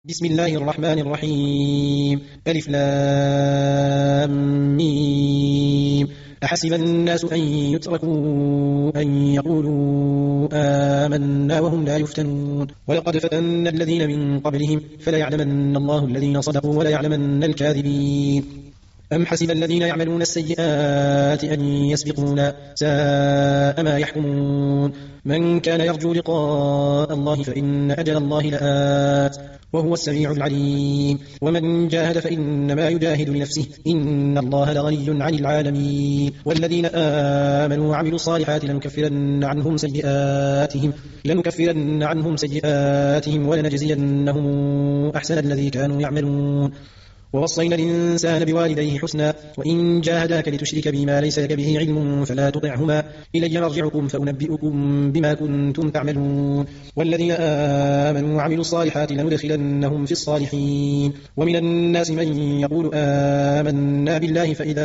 بسم الله الرحمن الرحيم. ألف لام ميم. أحسب الناس أن يتركوا أن يقولوا آمنا وهم لا يفتنون ولقد فتنا الذين من قبلهم فلا يعلمن الله الذين صدقوا ولا يعلمن الكاذبين. أم حسب الذين يعملون السيئات أن يسبقونا ساء ما يحكمون. من كان يرجو لقاء الله فإن أجل الله لآت وهو السميع العليم. ومن جاهد فإنما يجاهد لنفسه إن الله لغني عن العالمين. والذين آمنوا وعملوا الصالحات لنكفرن عنهم سيئاتهم ولنجزينهم أحسن الذي كانوا يعملون. ووصينا الإنسان بوالديه حسنا وإن جاهداك لتشرك بما ليس لك به علم فلا تطعهما إلي مرجعكم فأنبئكم بما كنتم تعملون. والذين آمنوا وعملوا الصالحات لندخلنهم في الصالحين. ومن الناس من يقول آمنا بالله فإذا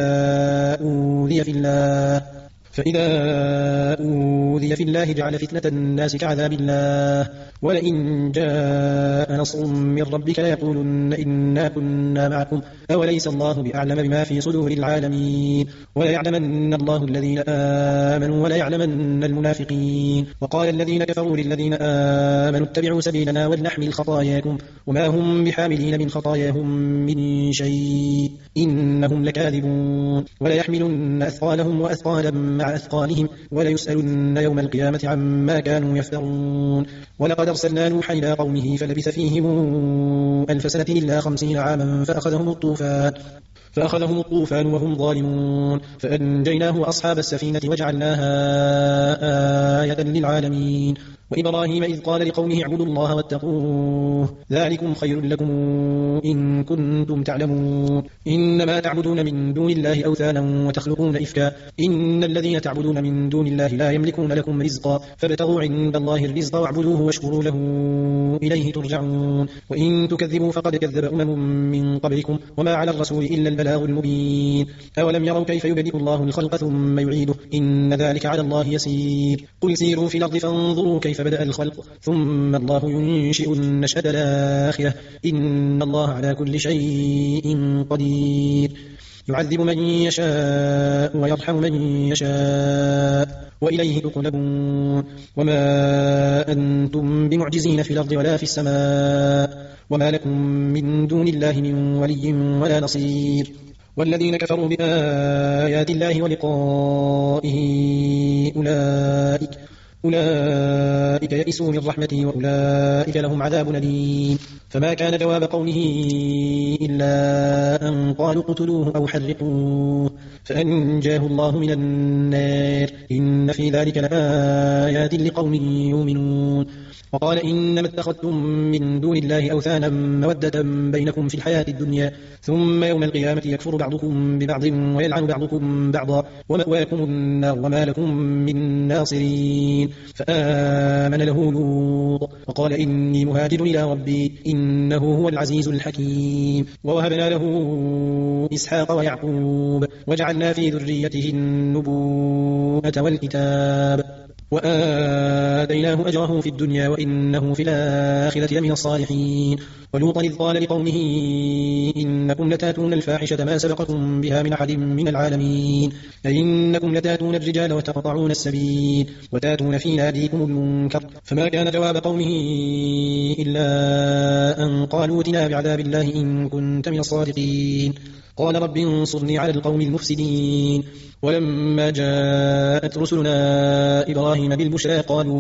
أوذي في الله جعل فتنة الناس كعذاب الله ولئن جاء نصر من ربك ليقولن إنا كنا معكم أوليس الله بأعلم بما في صدور العالمين. ولا يعلمن الله الذين آمنوا ولا يعلمن المنافقين. وقال الذين كفروا للذين آمنوا اتبعوا سبيلنا ولنحمل خطاياكم وما هم بحاملين من خطاياهم من شيء إنهم لكاذبون. ولا يحملن أثقالهم وأثقالا مع أثقالهم ولا يسألن يوم القيامة عما كانوا يفترون. ولقد أرسلنا نوحا إلى قومه فلبث فيهم 1000 سنة إلا 50 عاما فأخذهم الطوفان وهم ظالمون فأنجيناه وأصحاب السفينة وجعلناها آية للعالمين. وإبراهيم إذ قال لقومه اعبدوا الله واتقوه ذلكم خير لكم إن كنتم تعلمون. إنما تعبدون من دون الله أوثانا وتخلقون إفكا إن الذين تعبدون من دون الله لا يملكون لكم رزقا فابتغوا عند الله الرزق واعبدوه واشكروا له إليه ترجعون. وإن تكذبوا فقد كذب من قبلكم وما على الرسول إلا البلاغ المبين. أولم يروا كيف يبدئ الله الخلق ثم يعيده إن ذلك على الله يسير. قل سيروا في الأرض فانظروا كيف بدأ الخلق ثم الله ينشئ النشأة الآخرة إن الله على كل شيء قدير. يعذب من يشاء ويرحم من يشاء وإليه تقلبون. وما أنتم بمعجزين في الأرض ولا في السماء وما لكم من دون الله من ولي ولا نصير. والذين كفروا بآيات الله ولقائه أولئك يئسوا من رحمتي وأولئك لهم عذاب أليم. فما كان جواب قومه إلا أن قالوا اقتلوه أو حرقوه فأنجاه الله من النار إن في ذلك لآيات لقوم يؤمنون. وقال إنما اتخذتم من دون الله أوثانا مودة بينكم في الحياة الدنيا ثم يوم القيامة يكفر بعضكم ببعض ويلعن بعضكم بعضا ومأواكم النار وما لكم من ناصرين. فآمن له لوط وقال إني مهاجر إلى ربي إنه هو العزيز الحكيم. ووهبنا له إسحاق ويعقوب وجعلنا في ذريته النبوءة والكتاب وآتيناه أجره في الدنيا وإنه في الآخرة لمن الصالحين. ولوطا إذ قال لقومه إنكم لتاتون الفاحشة ما سبقكم بها من أحد من العالمين أئنكم لتاتون الرجال وتقطعون السبيل وتاتون في ناديكم المنكر. فما كان جواب قومه إلا أن قالوا ائتنا بعذاب الله إن كنت من الصادقين. قال رب انصرني على القوم المفسدين. ولما جاءت رسلنا إبراهيم بالبشرى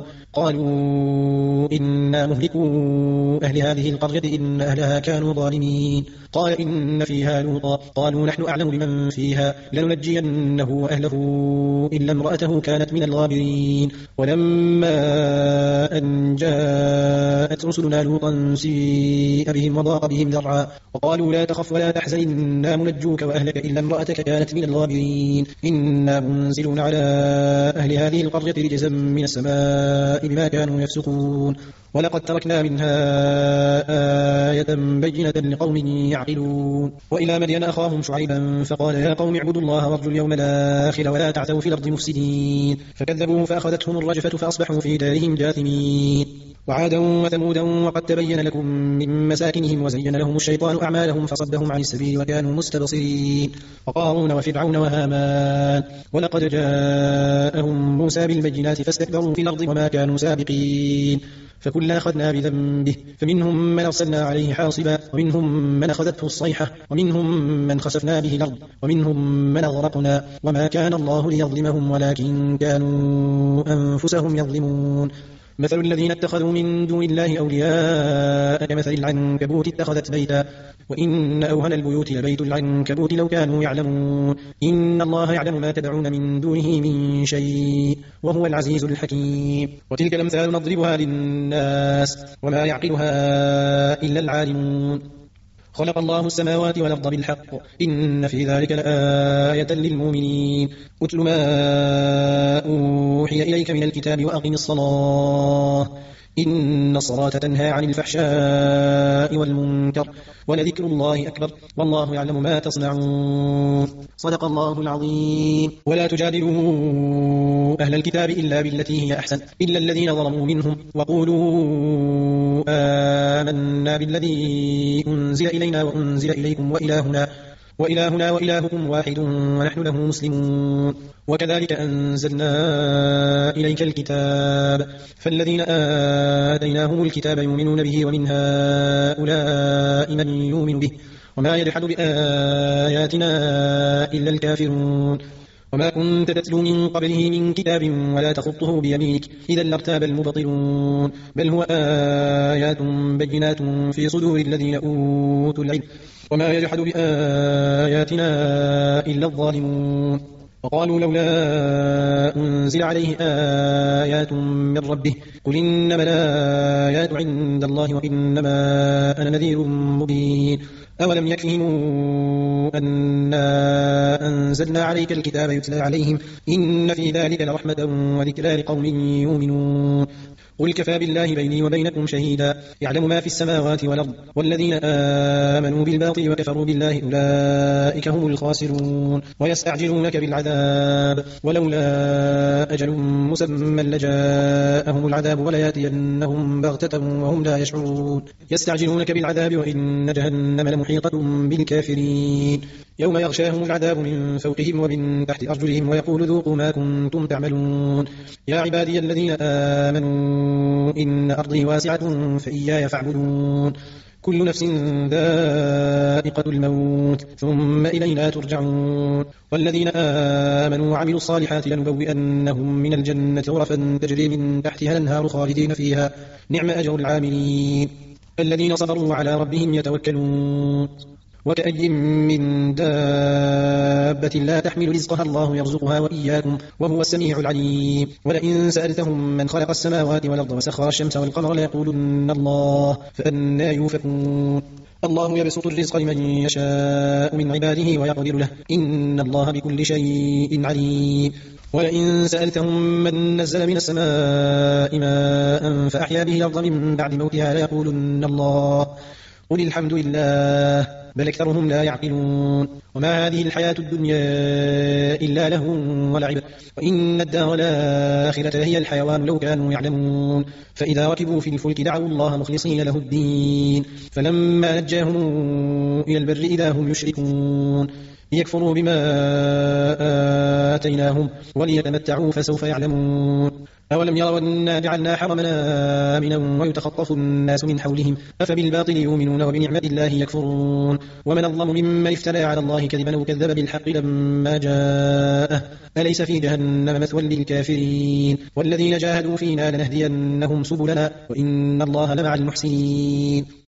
قالوا إنا مهلكو أهل هذه القرية إن أهلها كانوا ظالمين. قال إن فيها لوطا قالوا نحن أعلم بمن فيها لننجينه وأهله إلا امرأته كانت من الغابرين. ولما أن جاءت رسلنا لوطا سيء بهم وضاق بهم ذرعا وقالوا لا تخف ولا تحزن إنا منجوك وأهلك إلا امرأتك كانت من الغابرين إنا منزلون على أهل هذه القرية رجزا من السماء بما كانوا يفسقون. ولقد تركنا منها آية بينة لقوم يعقلون. وإلى مدين أخاهم شعيبا فقال يا قوم اعبدوا الله وارجوا اليوم الآخر ولا تعثوا في الأرض مفسدين. فكذبوه فأخذتهم الرجفة فأصبحوا في دارهم جاثمين. وعادا وثمودا وقد تبين لكم من مساكنهم وزين لهم الشيطان أعمالهم فصدهم عن السبيل وكانوا مستبصرين وقارون وفرعون وهامان ولقد جاءهم موسى بالبينات فاستكبروا في الأرض وما كانوا سابقين فكلا أخذنا بذنبه فمنهم من أرسلنا عليه حاصبا ومنهم من أخذته الصيحة ومنهم من خسفنا به الأرض ومنهم من أغرقنا وما كان الله ليظلمهم ولكن كانوا أنفسهم يظلمون مثل الذين اتخذوا من دون الله أولياء كمثل العنكبوت اتخذت بيتا وإن أوهن البيوت لبيت العنكبوت لو كانوا يعلمون إن الله يعلم ما تدعون من دونه من شيء وهو العزيز الحكيم وتلك الأمثال نضربها للناس وما يعقلها إلا العالمون خلق الله السماوات والأرض بالحق إن في ذلك لآية للمؤمنين أتل ما أوحي إليك من الكتاب وأقم الصلاة إن الصلاة تنهى عن الفحشاء والمنكر ولذكر الله أكبر والله يعلم ما تصنعون صدق الله العظيم ولا تجادلوا أهل الكتاب إلا بالتي هي أحسن إلا الذين ظلموا منهم وقولوا آمنا بالذي أنزل إلينا وأنزل إليكم وإلهنا وإلهكم واحد ونحن له مسلمون وكذلك أنزلنا إليك الكتاب فالذين آتيناهم الكتاب يؤمنون به ومن هؤلاء من يؤمن به وما يجحد بآياتنا إلا الكافرون وما كنت تتلو من قبله من كتاب ولا تخطه بيمينك إذا لارتاب المبطلون بل هو آيات بينات في صدور الذين أوتوا العلم وما يجحد بآياتنا إلا الظالمون وقالوا لولا أنزل عليه آيات من ربه قل إنما الآيات عند الله وإنما أنا نذير مبين أولم يكفهم أنا أنزلنا عليك الكتاب يتلى عليهم إن في ذلك لرحمة وذكرى لقوم يؤمنون قل كفى بالله بيني وبينكم شهيدا يعلم ما في السماوات والأرض والذين آمنوا بالباطل وكفروا بالله أولئك هم الخاسرون ويستعجلونك بالعذاب ولولا أجل مسمى لجاءهم العذاب ولياتينهم بغتة وهم لا يشعرون يستعجلونك بالعذاب وإن جهنم لمحيطة بالكافرين يوم يغشاهم العذاب من فوقهم ومن تحت أرجلهم ويقول ذوقوا ما كنتم تعملون يا عبادي الذين آمنوا إن أرضي واسعة فإياي فاعبدون كل نفس ذائقة الموت ثم إلينا ترجعون والذين آمنوا وعملوا الصالحات لنبوئنهم من الجنة غرفا تجري من تحتها الأنهار خالدين فيها نعم أجر العاملين الذين صبروا وعلى ربهم يتوكلون وكأي من دابة لا تحمل رزقها الله يرزقها وإياكم وهو السميع العليم ولئن سألتهم من خلق السماوات والأرض وسخر الشمس والقمر ليقولن الله فأنى يؤفكون الله يبسط الرزق لمن يشاء من عباده ويقدر له إن الله بكل شيء عليم ولئن سألتهم من نزل من السماء ماء فأحيا به الأرض من بعد موتها ليقولن الله قل الحمد لله بل أكثرهم لا يعقلون وما هذه الحياة الدنيا إلا لهو ولعب وإن الدار الآخرة هي الحيوان لو كانوا يعلمون فإذا ركبوا في الفلك دعوا الله مخلصين له الدين فلما نجاهم إلى البر إذا هم يشركون ليكفروا بما آتيناهم وليتمتعوا فسوف يعلمون أولم يروا أنا جعلنا حرمنا آمنا ويتخطف الناس من حولهم أفبالباطل يؤمنون وبنعمة الله يكفرون ومن أظلم ممن افترى على الله كذبا وكذب بالحق لما جاءه أليس في جهنم مثوى للكافرين والذين جاهدوا فينا لنهدينهم سبلنا وإن الله لمع المحسنين